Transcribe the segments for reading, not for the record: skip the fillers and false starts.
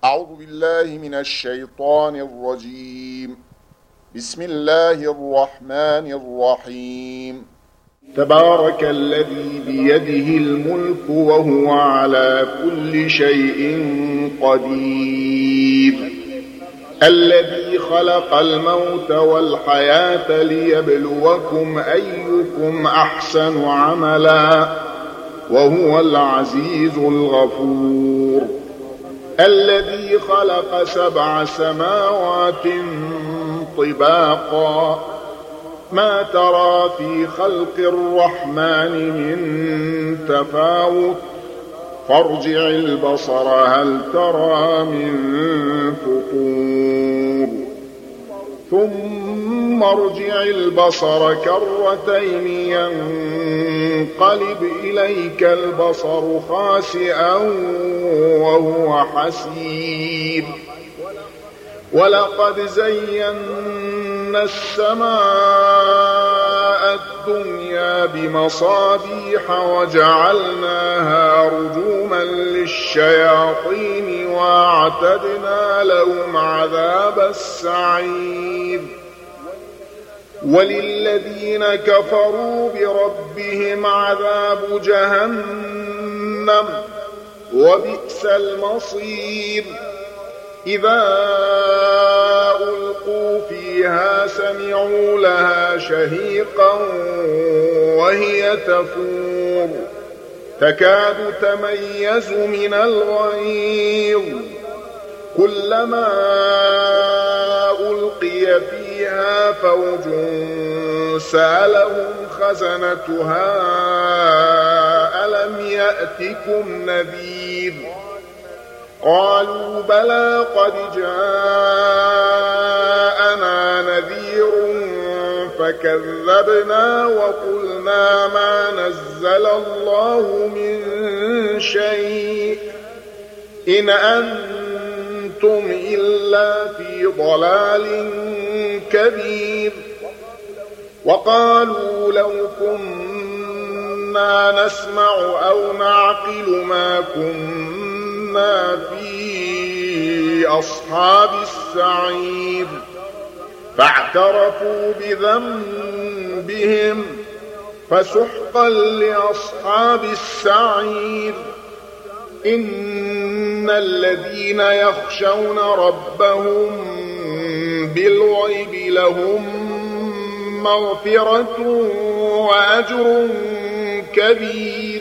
أعوذ بالله من الشيطان الرجيم. بسم الله الرحمن الرحيم. تبارك الذي بيده الملك وهو على كل شيء قدير، الذي خلق الموت والحياة ليبلوكم أيكم أحسن عملا وهو العزيز الغفور، الذي خلق 7 سماوات طباقا، ما ترى في خلق الرحمن من تفاوت، فارجع البصر هل ترى من فطور، ثم ارجع البصر كرتين ينقلب إليك البصر خاسئا وهو حسير، ولقد زينا السماء الدنيا بمصابيح وجعلناها رجوما للشياطين واعتدنا لهم عذاب السعير، وللذين كفروا بربهم عذاب جهنم وبئس المصير، إذا ألقوا فيها سمعوا لها شهيقا وهي تفور، تكاد تميز من الغيظ، كلما ألقي فيها فوج سألهم خزنتها ألم يأتكم نذير، قالوا بلى قد جاءنا نذير فكذبنا وقلنا ما نزل الله من شيء إن أنتم إلا في ضلال كبير، وقالوا لو كنا نسمع أو نعقل ما كنا في أصحاب السعير، فاعترفوا بذنبهم فسحقا لأصحاب السعير، إن الذين يخشون ربهم بالغيب لهم مغفرة وأجر كبير،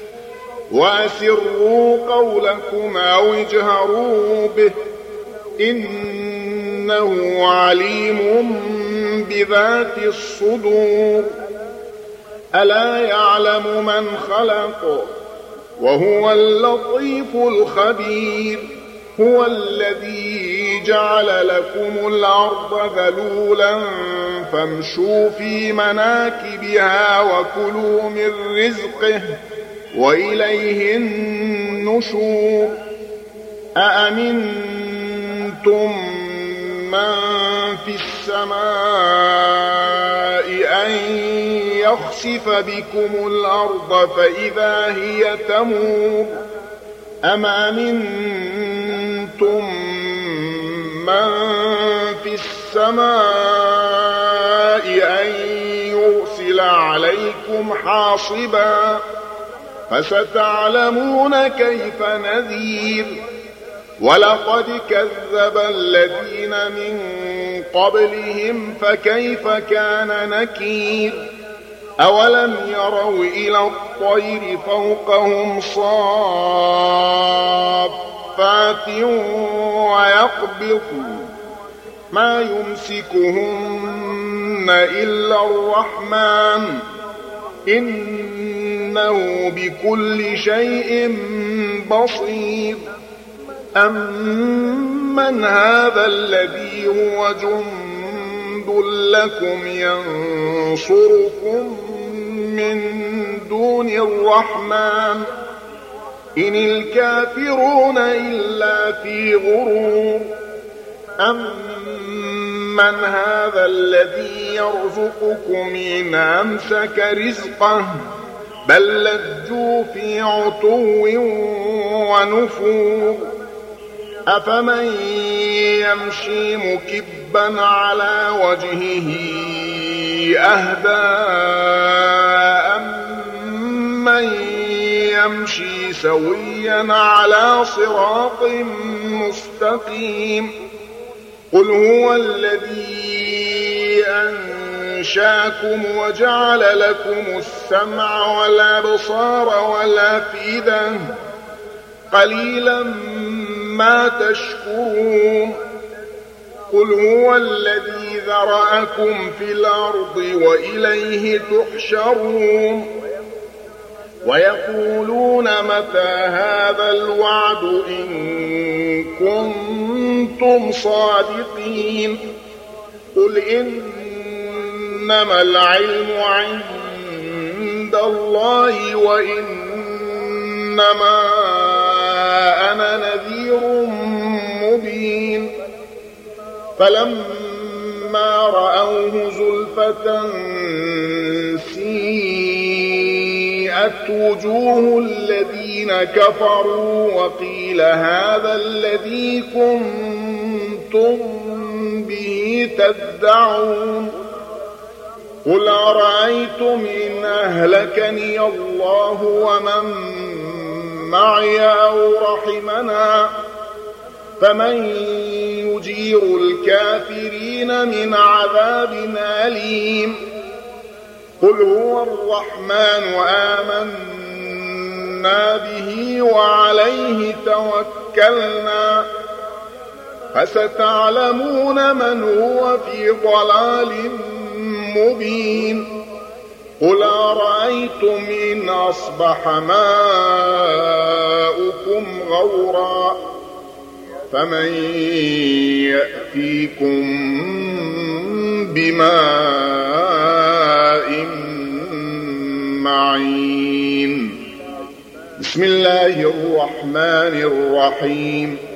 وأسروا قولكم أو اجهروا به إنه عليم بذات الصدور، ألا يعلم من خلق وهو اللطيف الخبير، هو الذي جعل لكم الأرض ذلولا فامشوا في مناكبها وكلوا من رزقه وإليه النشور، أأمنتم من في السماء أن يخسف بكم الأرض فإذا هي تمور، أم أمنتم من في السماء أن يرسل عليكم حاصبا، فستعلمون كيف نذير، ولقد كذب الذين من قبلهم فكيف كان نكير، أولم يروا إلى الطير فوقهم صافات ويقبضن ما يمسكهن إلا الرحمن إنه بكل شيء بصير، أمن هذا الذي هو جند لكم ينصركم من دون الرحمن إن الكافرون إلا في غرور، أمن هذا الذي يرزقكم إن أمسك رزقه بل لجوا في عتو ونفور، أفمن يمشي مكبا على وجهه أهدى أمن يمشي سويا على صراط مستقيم قل هو الذي أنشاكم وجعل لكم السمع والأبصار والأفئدة قليلا ما تشكرون قل هو الذي ذرأكم في الأرض وإليه تحشرون ويقولون متى هذا الوعد إن كنتم صادقين قل إنما العلم عند الله وإنما أنا نذير مبين فلما رأوه زلفة سيئت وجوه الذين كفروا وقيل هذا الذي كنتم به تدعون قل أرأيتم إن أهلكني الله ومن معي أو رحمنا فمن يجير الكافرين من عذاب أليم قل هو الرحمن آمنا به وعليه توكلنا فستعلمون من هو في ضلال مبين قل أرأيتم إن أصبح ماؤكم غورا فمن يأتيكم بماء معين بسم الله الرحمن الرحيم